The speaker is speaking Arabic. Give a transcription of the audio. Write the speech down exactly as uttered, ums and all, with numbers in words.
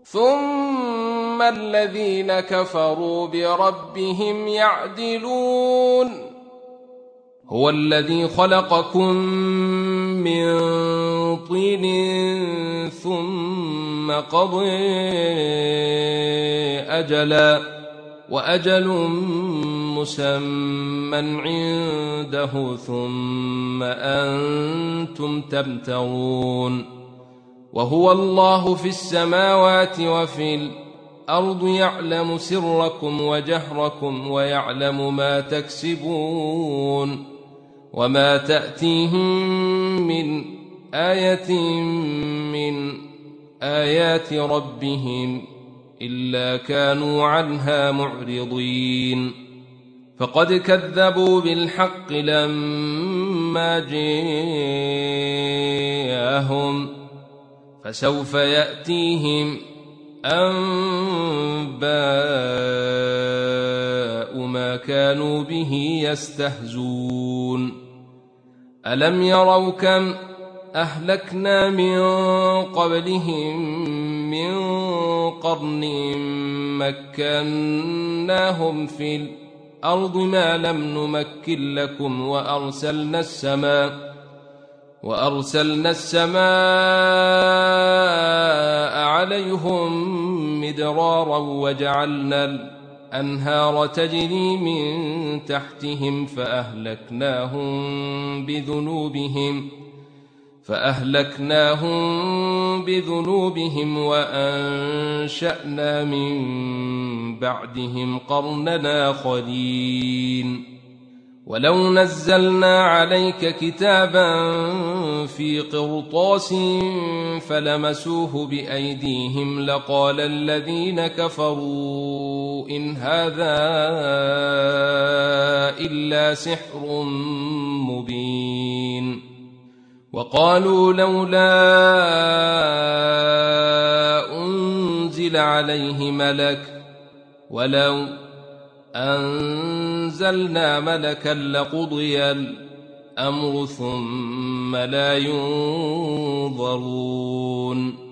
ثم الذين كفروا بربهم يعدلون هو الذي خلقكم من طين ثم قضى أجلا وأجل مسمى عنده ثم أنتم تمترون وهو الله في السماوات وفي الأرض يعلم سركم وجهركم ويعلم ما تكسبون وما تأتيهم من آية من آيات ربهم إلا كانوا عنها معرضين فقد كذبوا بالحق لما جاءهم فسوف يأتيهم أنباء ما كانوا به يستهزون ألم يروا كم أهلكنا من قبلهم من قرن مكناهم في الأرض ما لم نمكن لكم وأرسلنا السماء وأرسلنا السماء عليهم مدرارا وجعلنا الأنهار تجري من تحتهم فأهلكناهم بذنوبهم فأهلكناهم بذنوبهم وأنشأنا من بعدهم قرننا آخرين ولو نزلنا عليك كتابا في قرطاس فلمسوه بأيديهم لقال الذين كفروا إن هذا إلا سحر مبين وقالوا لولا أنزل عليه ملك ولو أنزلنا ملكا لقضي الأمر ثم لا ينظرون